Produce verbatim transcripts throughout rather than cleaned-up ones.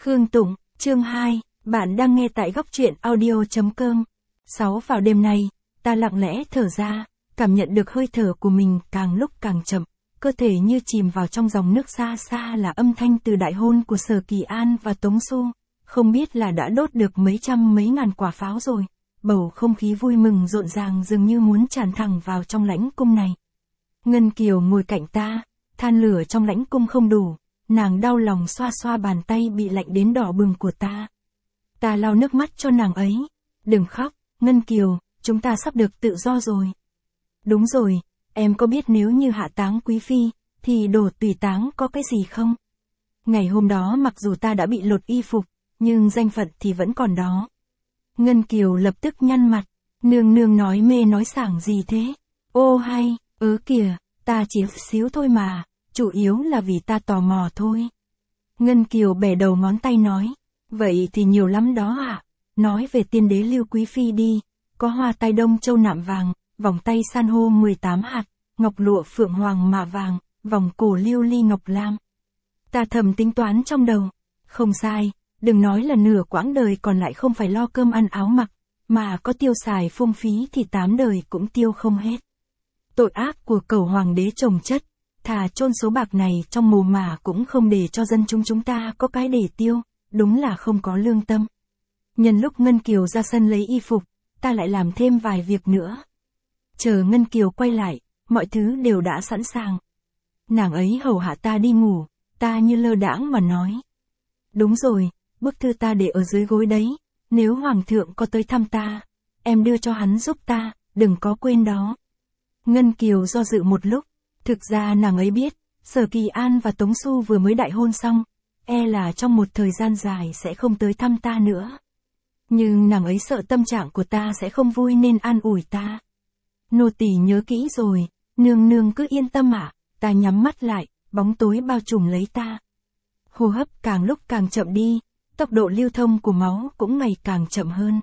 Khương Tụng, chương hai, bạn đang nghe tại góc truyện audio.com. sáu Vào đêm nay, ta lặng lẽ thở ra, cảm nhận được hơi thở của mình càng lúc càng chậm, cơ thể như chìm vào trong dòng nước xa xa là âm thanh từ đại hôn của Sở Kỳ An và Tống Xu, không biết là đã đốt được mấy trăm mấy ngàn quả pháo rồi, bầu không khí vui mừng rộn ràng dường như muốn tràn thẳng vào trong lãnh cung này. Ngân Kiều ngồi cạnh ta, than lửa trong lãnh cung không đủ. Nàng đau lòng xoa xoa bàn tay bị lạnh đến đỏ bừng của ta. Ta lau nước mắt cho nàng ấy. Đừng khóc, Ngân Kiều, chúng ta sắp được tự do rồi. Đúng rồi, em có biết nếu như hạ táng quý phi, thì đồ tùy táng có cái gì không? Ngày hôm đó mặc dù ta đã bị lột y phục, nhưng danh phận thì vẫn còn đó. Ngân Kiều lập tức nhăn mặt, nương nương nói mê nói sảng gì thế? Ô hay, ớ kìa, ta chỉ xíu thôi mà. Chủ yếu là vì ta tò mò thôi. Ngân Kiều bẻ đầu ngón tay nói. Vậy thì nhiều lắm đó ạ. À? Nói về tiên đế Lưu Quý Phi đi. Có hoa tai đông châu nạm vàng, vòng tay san hô mười tám hạt, ngọc lụa phượng hoàng mạ vàng, vòng cổ lưu ly ngọc lam. Ta thầm tính toán trong đầu. Không sai, đừng nói là nửa quãng đời còn lại không phải lo cơm ăn áo mặc, mà có tiêu xài phung phí thì tám đời cũng tiêu không hết. Tội ác của cẩu hoàng đế chồng chất. Thà chôn số bạc này trong mồ mà cũng không để cho dân chúng chúng ta có cái để tiêu, đúng là không có lương tâm. Nhân lúc Ngân Kiều ra sân lấy y phục, ta lại làm thêm vài việc nữa. Chờ Ngân Kiều quay lại, mọi thứ đều đã sẵn sàng. Nàng ấy hầu hạ ta đi ngủ, ta như lơ đãng mà nói. Đúng rồi, bức thư ta để ở dưới gối đấy, nếu Hoàng thượng có tới thăm ta, em đưa cho hắn giúp ta, đừng có quên đó. Ngân Kiều do dự một lúc. Thực ra nàng ấy biết, Sở Kỳ An và Tống Xu vừa mới đại hôn xong, e là trong một thời gian dài sẽ không tới thăm ta nữa. Nhưng nàng ấy sợ tâm trạng của ta sẽ không vui nên an ủi ta. Nô tỳ nhớ kỹ rồi, nương nương cứ yên tâm ạ. À. Ta nhắm mắt lại, bóng tối bao trùm lấy ta. Hô hấp càng lúc càng chậm đi, tốc độ lưu thông của máu cũng ngày càng chậm hơn.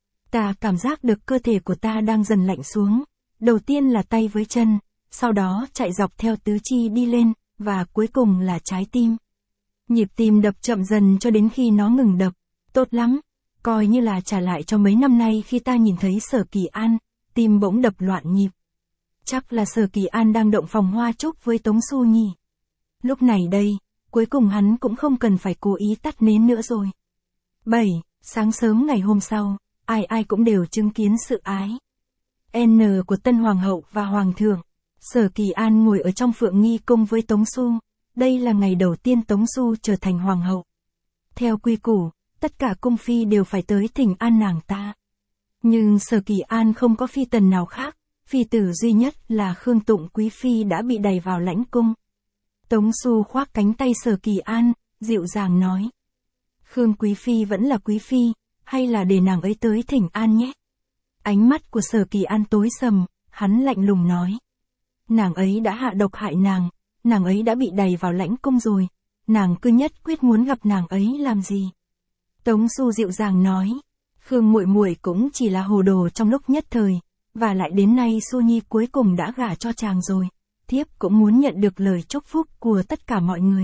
Ta cảm giác được cơ thể của ta đang dần lạnh xuống, đầu tiên là tay với chân. Sau đó chạy dọc theo tứ chi đi lên, và cuối cùng là trái tim. Nhịp tim đập chậm dần cho đến khi nó ngừng đập. Tốt lắm, coi như là trả lại cho mấy năm nay khi ta nhìn thấy Sở Kỳ An, tim bỗng đập loạn nhịp. Chắc là Sở Kỳ An đang động phòng hoa trúc với Tống Xu nhỉ. Lúc này đây, cuối cùng hắn cũng không cần phải cố ý tắt nến nữa rồi. bảy. Sáng sớm ngày hôm sau, ai ai cũng đều chứng kiến sự ái N của Tân Hoàng hậu và Hoàng thượng. Sở Kỳ An ngồi ở trong Phượng Nghi cung với Tống Xu, đây là ngày đầu tiên Tống Xu trở thành hoàng hậu. Theo quy củ, tất cả cung phi đều phải tới thỉnh an nàng ta. Nhưng Sở Kỳ An không có phi tần nào khác, phi tử duy nhất là Khương Tụng quý phi đã bị đày vào lãnh cung. Tống Xu khoác cánh tay Sở Kỳ An, dịu dàng nói. Khương quý phi vẫn là quý phi, hay là để nàng ấy tới thỉnh an nhé. Ánh mắt của Sở Kỳ An tối sầm, hắn lạnh lùng nói. Nàng ấy đã hạ độc hại nàng, nàng ấy đã bị đày vào lãnh cung rồi, nàng cứ nhất quyết muốn gặp nàng ấy làm gì. Tống Xu dịu dàng nói, Khương muội muội cũng chỉ là hồ đồ trong lúc nhất thời, và lại đến nay Xu Nhi cuối cùng đã gả cho chàng rồi, thiếp cũng muốn nhận được lời chúc phúc của tất cả mọi người.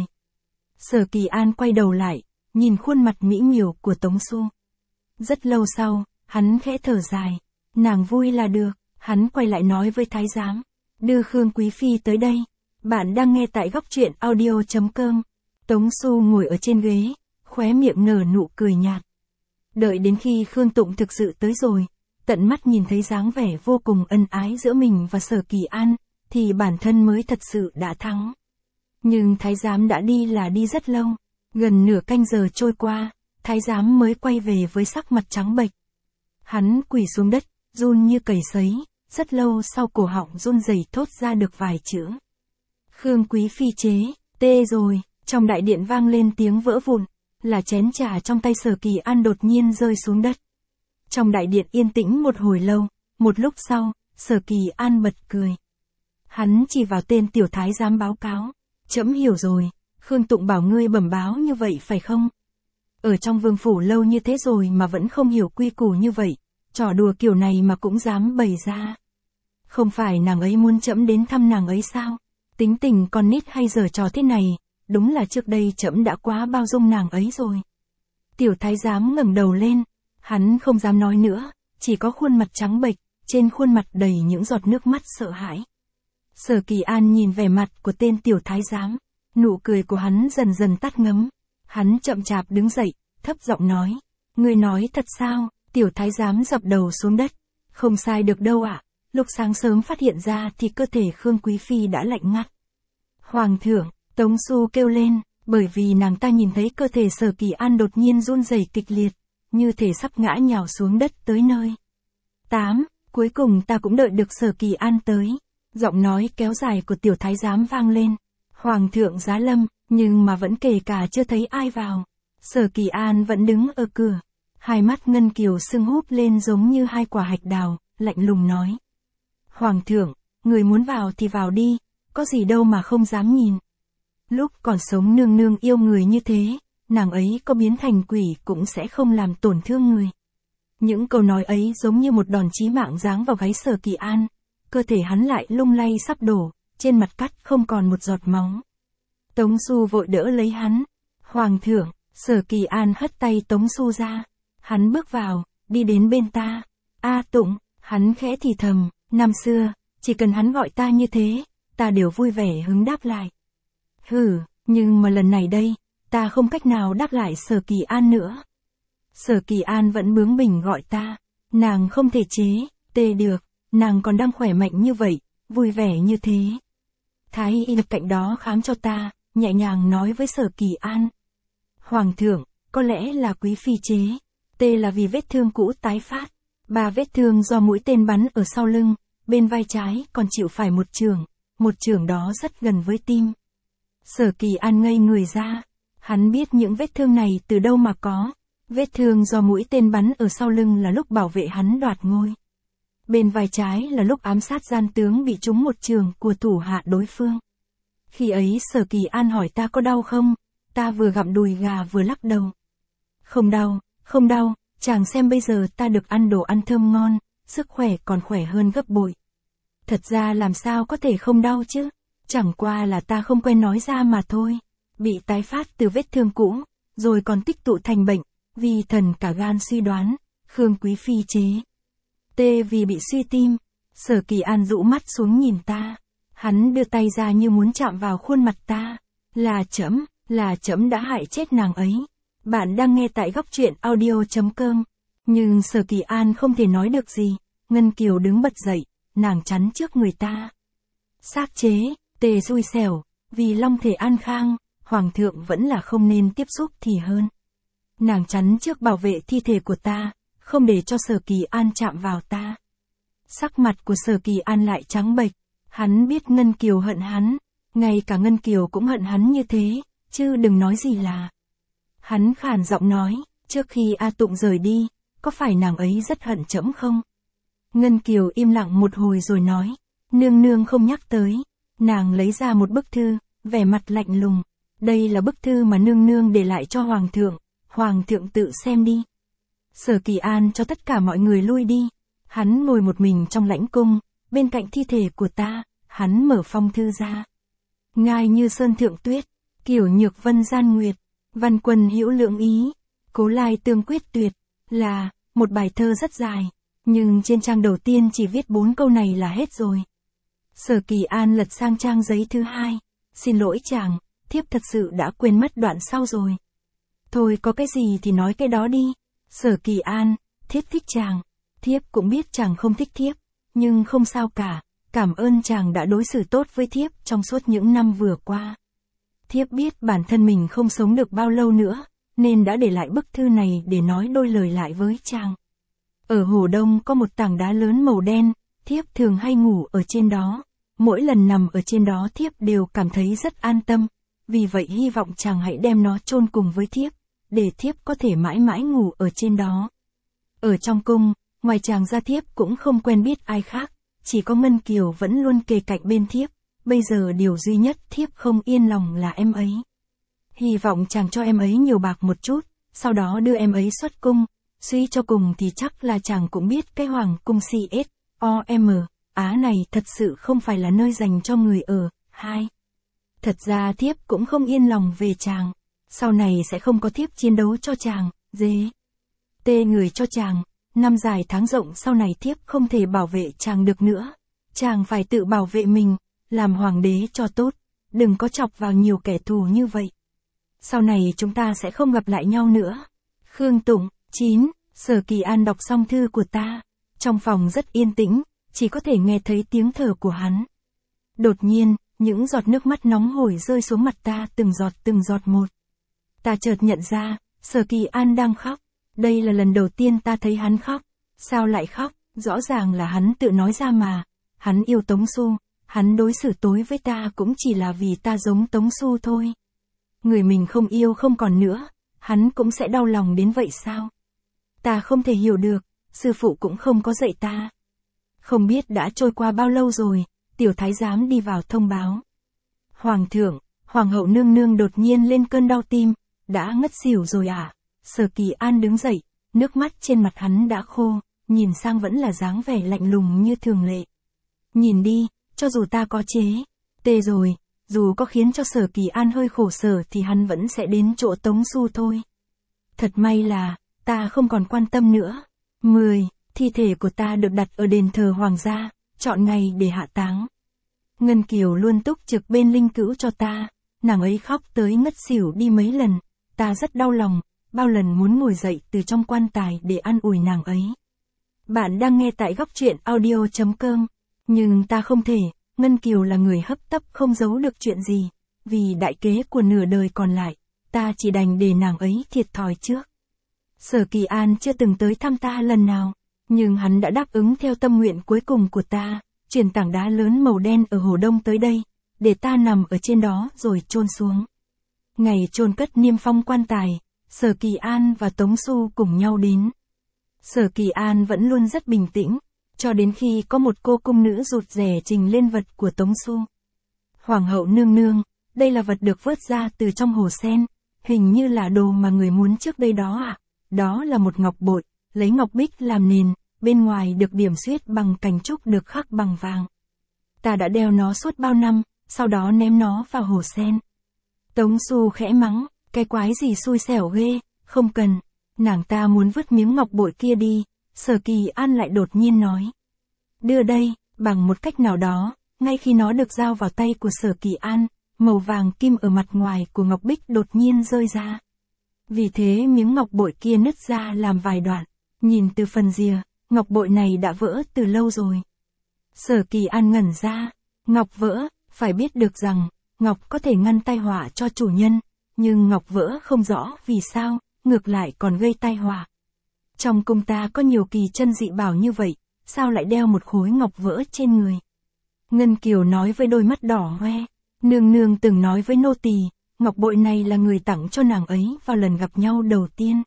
Sở Kỳ An quay đầu lại, nhìn khuôn mặt mỹ miều của Tống Xu. Rất lâu sau, hắn khẽ thở dài, nàng vui là được, hắn quay lại nói với thái giám. Đưa Khương quý phi tới đây. Bạn đang nghe tại góc truyện audio.com. Tống Xu ngồi ở trên ghế, khóe miệng nở nụ cười nhạt. Đợi đến khi Khương Tụng thực sự tới rồi, tận mắt nhìn thấy dáng vẻ vô cùng ân ái giữa mình và Sở Kỳ An, thì bản thân mới thật sự đã thắng. Nhưng thái giám đã đi là đi rất lâu, gần nửa canh giờ trôi qua, thái giám mới quay về với sắc mặt trắng bệch. Hắn quỳ xuống đất, run như cầy sấy. Rất lâu sau cổ họng run rẩy thốt ra được vài chữ. Khương quý phi chế, tê rồi, trong đại điện vang lên tiếng vỡ vụn, là chén trà trong tay Sở Kỳ An đột nhiên rơi xuống đất. Trong đại điện yên tĩnh một hồi lâu, một lúc sau, Sở Kỳ An bật cười. Hắn chỉ vào tên tiểu thái giám báo cáo, trẫm hiểu rồi, Khương Tụng bảo ngươi bẩm báo như vậy phải không? Ở trong vương phủ lâu như thế rồi mà vẫn không hiểu quy củ như vậy. Trò đùa kiểu này mà cũng dám bày ra. Không phải nàng ấy muốn trẫm đến thăm nàng ấy sao? Tính tình con nít hay giở trò thế này, đúng là trước đây trẫm đã quá bao dung nàng ấy rồi. Tiểu thái giám ngẩng đầu lên, hắn không dám nói nữa, chỉ có khuôn mặt trắng bệch, trên khuôn mặt đầy những giọt nước mắt sợ hãi. Sở Kỳ An nhìn vẻ mặt của tên tiểu thái giám, nụ cười của hắn dần dần tắt ngấm. Hắn chậm chạp đứng dậy, thấp giọng nói, ngươi nói thật sao? Tiểu thái giám dập đầu xuống đất, không sai được đâu ạ, lúc sáng sớm phát hiện ra thì cơ thể Khương Quý Phi đã lạnh ngắt. Hoàng thượng, Tống Xu kêu lên, bởi vì nàng ta nhìn thấy cơ thể Sở Kỳ An đột nhiên run rẩy kịch liệt, như thể sắp ngã nhào xuống đất tới nơi. tám. Cuối cùng ta cũng đợi được Sở Kỳ An tới. Giọng nói kéo dài của tiểu thái giám vang lên. Hoàng thượng giá lâm, nhưng mà vẫn kể cả chưa thấy ai vào. Sở Kỳ An vẫn đứng ở cửa. Hai mắt Ngân Kiều sưng húp lên giống như hai quả hạch đào, lạnh lùng nói. Hoàng thượng, người muốn vào thì vào đi, có gì đâu mà không dám nhìn. Lúc còn sống nương nương yêu người như thế, nàng ấy có biến thành quỷ cũng sẽ không làm tổn thương người. Những câu nói ấy giống như một đòn chí mạng giáng vào gáy Sở Kỳ An, cơ thể hắn lại lung lay sắp đổ, trên mặt cắt không còn một giọt máu. Tống Xu vội đỡ lấy hắn. Hoàng thượng, Sở Kỳ An hất tay Tống Xu ra. Hắn bước vào, đi đến bên ta. A Tụng, hắn khẽ thì thầm, năm xưa, chỉ cần hắn gọi ta như thế, ta đều vui vẻ hứng đáp lại. Hừ, nhưng mà lần này đây, ta không cách nào đáp lại Sở Kỳ An nữa. Sở Kỳ An vẫn bướng bỉnh gọi ta, nàng không thể chế, tê được, nàng còn đang khỏe mạnh như vậy, vui vẻ như thế. Thái y lực cạnh đó khám cho ta, nhẹ nhàng nói với Sở Kỳ An. Hoàng thượng, có lẽ là Quý Phi chế, tê là vì vết thương cũ tái phát, ba vết thương do mũi tên bắn ở sau lưng, bên vai trái còn chịu phải một chưởng, một chưởng đó rất gần với tim. Sở Kỳ An ngây người ra, hắn biết những vết thương này từ đâu mà có. Vết thương do mũi tên bắn ở sau lưng là lúc bảo vệ hắn đoạt ngôi. Bên vai trái là lúc ám sát gian tướng bị trúng một chưởng của thủ hạ đối phương. Khi ấy Sở Kỳ An hỏi ta có đau không, ta vừa gặm đùi gà vừa lắc đầu. Không đau, không đau, chàng xem bây giờ ta được ăn đồ ăn thơm ngon, sức khỏe còn khỏe hơn gấp bội. Thật ra làm sao có thể không đau chứ, chẳng qua là ta không quen nói ra mà thôi. Bị tái phát từ vết thương cũ, rồi còn tích tụ thành bệnh. Vì thần cả gan suy đoán, Khương Quý Phi chế. Tê vì bị suy tim. Sở Kỳ An rũ mắt xuống nhìn ta. Hắn đưa tay ra như muốn chạm vào khuôn mặt ta. Là trẫm, là trẫm đã hại chết nàng ấy. Bạn đang nghe tại góc truyện audio chấm com. Nhưng Sở Kỳ An không thể nói được gì. Ngân Kiều đứng bật dậy, nàng chắn trước người ta. Xác chế, tê xui xẻo, vì long thể an khang, hoàng thượng vẫn là không nên tiếp xúc thì hơn. Nàng chắn trước bảo vệ thi thể của ta, không để cho Sở Kỳ An chạm vào ta. Sắc mặt của Sở Kỳ An lại trắng bệch, hắn biết Ngân Kiều hận hắn, ngay cả Ngân Kiều cũng hận hắn như thế, chứ đừng nói gì là. Hắn khàn giọng nói, trước khi A Tụng rời đi, có phải nàng ấy rất hận trẫm không? Ngân Kiều im lặng một hồi rồi nói, nương nương không nhắc tới. Nàng lấy ra một bức thư, vẻ mặt lạnh lùng. Đây là bức thư mà nương nương để lại cho hoàng thượng. Hoàng thượng tự xem đi. Sở Kỳ An cho tất cả mọi người lui đi. Hắn ngồi một mình trong lãnh cung, bên cạnh thi thể của ta, hắn mở phong thư ra. Ngai như sơn thượng tuyết, kiểu nhược vân gian nguyệt, văn quân hữu lượng ý, cố lai tương quyết tuyệt, là một bài thơ rất dài, nhưng trên trang đầu tiên chỉ viết bốn câu này là hết rồi. Sở Kỳ An lật sang trang giấy thứ hai. Xin lỗi chàng, thiếp thật sự đã quên mất đoạn sau rồi. Thôi có cái gì thì nói cái đó đi. Sở Kỳ An, thiếp thích chàng. Thiếp cũng biết chàng không thích thiếp, nhưng không sao cả. Cảm ơn chàng đã đối xử tốt với thiếp trong suốt những năm vừa qua. Thiếp biết bản thân mình không sống được bao lâu nữa, nên đã để lại bức thư này để nói đôi lời lại với chàng. Ở Hồ Đông có một tảng đá lớn màu đen, thiếp thường hay ngủ ở trên đó. Mỗi lần nằm ở trên đó thiếp đều cảm thấy rất an tâm. Vì vậy hy vọng chàng hãy đem nó chôn cùng với thiếp, để thiếp có thể mãi mãi ngủ ở trên đó. Ở trong cung, ngoài chàng ra thiếp cũng không quen biết ai khác, chỉ có Ngân Kiều vẫn luôn kề cạnh bên thiếp, bây giờ điều duy nhất thiếp không yên lòng là em ấy. Hy vọng chàng cho em ấy nhiều bạc một chút, sau đó đưa em ấy xuất cung, suy cho cùng thì chắc là chàng cũng biết cái hoàng cung xê ét o em Á này thật sự không phải là nơi dành cho người ở. Hai. Thật ra thiếp cũng không yên lòng về chàng. Sau này sẽ không có thiếp chiến đấu cho chàng, dế. Tê người cho chàng, năm dài tháng rộng sau này thiếp không thể bảo vệ chàng được nữa. Chàng phải tự bảo vệ mình, làm hoàng đế cho tốt, đừng có chọc vào nhiều kẻ thù như vậy. Sau này chúng ta sẽ không gặp lại nhau nữa. Khương Tụng. chín. Sở Kỳ An đọc xong thư của ta. Trong phòng rất yên tĩnh, chỉ có thể nghe thấy tiếng thở của hắn. Đột nhiên, những giọt nước mắt nóng hổi rơi xuống mặt ta từng giọt từng giọt một. Ta chợt nhận ra, Sở Kỳ An đang khóc. Đây là lần đầu tiên ta thấy hắn khóc. Sao lại khóc? Rõ ràng là hắn tự nói ra mà. Hắn yêu Tống Xu, hắn đối xử tối với ta cũng chỉ là vì ta giống Tống Xu thôi. Người mình không yêu không còn nữa, hắn cũng sẽ đau lòng đến vậy sao? Ta không thể hiểu được, sư phụ cũng không có dạy ta. Không biết đã trôi qua bao lâu rồi, tiểu thái giám đi vào thông báo. Hoàng thượng, hoàng hậu nương nương đột nhiên lên cơn đau tim, đã ngất xỉu rồi à? Sở Kỳ An đứng dậy, nước mắt trên mặt hắn đã khô, nhìn sang vẫn là dáng vẻ lạnh lùng như thường lệ. Nhìn đi, cho dù ta có chế, tê rồi, dù có khiến cho Sở Kỳ An hơi khổ sở thì hắn vẫn sẽ đến chỗ Tống Xu thôi. Thật may là, ta không còn quan tâm nữa. mười. Thi thể của ta được đặt ở đền thờ hoàng gia, chọn ngày để hạ táng. Ngân Kiều luôn túc trực bên linh cữu cho ta, nàng ấy khóc tới ngất xỉu đi mấy lần, ta rất đau lòng, bao lần muốn ngồi dậy từ trong quan tài để an ủi nàng ấy. Bạn đang nghe tại góc truyện audio chấm com, nhưng ta không thể, Ngân Kiều là người hấp tấp không giấu được chuyện gì, vì đại kế của nửa đời còn lại, ta chỉ đành để nàng ấy thiệt thòi trước. Sở Kỳ An chưa từng tới thăm ta lần nào, nhưng hắn đã đáp ứng theo tâm nguyện cuối cùng của ta, chuyển tảng đá lớn màu đen ở Hồ Đông tới đây, để ta nằm ở trên đó rồi chôn xuống. Ngày chôn cất niêm phong quan tài, Sở Kỳ An và Tống Xu cùng nhau đến. Sở Kỳ An vẫn luôn rất bình tĩnh, cho đến khi có một cô cung nữ rụt rè trình lên vật của Tống Xu. Hoàng hậu nương nương, đây là vật được vớt ra từ trong hồ sen, hình như là đồ mà người muốn trước đây đó ạ. À? Đó là một ngọc bội, lấy ngọc bích làm nền, bên ngoài được điểm xuyết bằng cành trúc được khắc bằng vàng. Ta đã đeo nó suốt bao năm, sau đó ném nó vào hồ sen. Tống Xu khẽ mắng, cái quái gì xui xẻo ghê, không cần. Nàng ta muốn vứt miếng ngọc bội kia đi, Sở Kỳ An lại đột nhiên nói. Đưa đây, bằng một cách nào đó, ngay khi nó được giao vào tay của Sở Kỳ An, màu vàng kim ở mặt ngoài của ngọc bích đột nhiên rơi ra. Vì thế miếng ngọc bội kia nứt ra làm vài đoạn, nhìn từ phần rìa, ngọc bội này đã vỡ từ lâu rồi. Sở Kỳ An ngẩn ra, ngọc vỡ, phải biết được rằng, ngọc có thể ngăn tai họa cho chủ nhân, nhưng ngọc vỡ không rõ vì sao, ngược lại còn gây tai họa. Trong cung ta có nhiều kỳ chân dị bảo như vậy, sao lại đeo một khối ngọc vỡ trên người? Ngân Kiều nói với đôi mắt đỏ hoe, nương nương từng nói với nô tỳ, ngọc bội này là người tặng cho nàng ấy vào lần gặp nhau đầu tiên.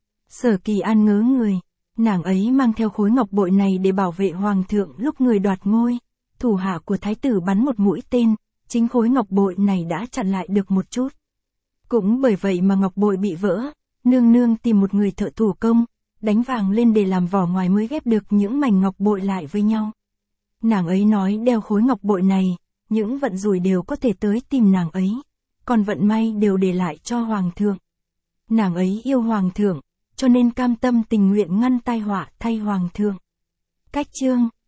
Sở Kỳ An ngớ người, nàng ấy mang theo khối ngọc bội này để bảo vệ hoàng thượng lúc người đoạt ngôi. Thủ hạ của thái tử bắn một mũi tên, chính khối ngọc bội này đã chặn lại được một chút. Cũng bởi vậy mà ngọc bội bị vỡ, nương nương tìm một người thợ thủ công, đánh vàng lên để làm vỏ ngoài mới ghép được những mảnh ngọc bội lại với nhau. Nàng ấy nói đeo khối ngọc bội này, những vận rủi đều có thể tới tìm nàng ấy, còn vận may đều để lại cho hoàng thượng. Nàng ấy yêu hoàng thượng, cho nên cam tâm tình nguyện ngăn tai họa thay hoàng thượng. Cách chương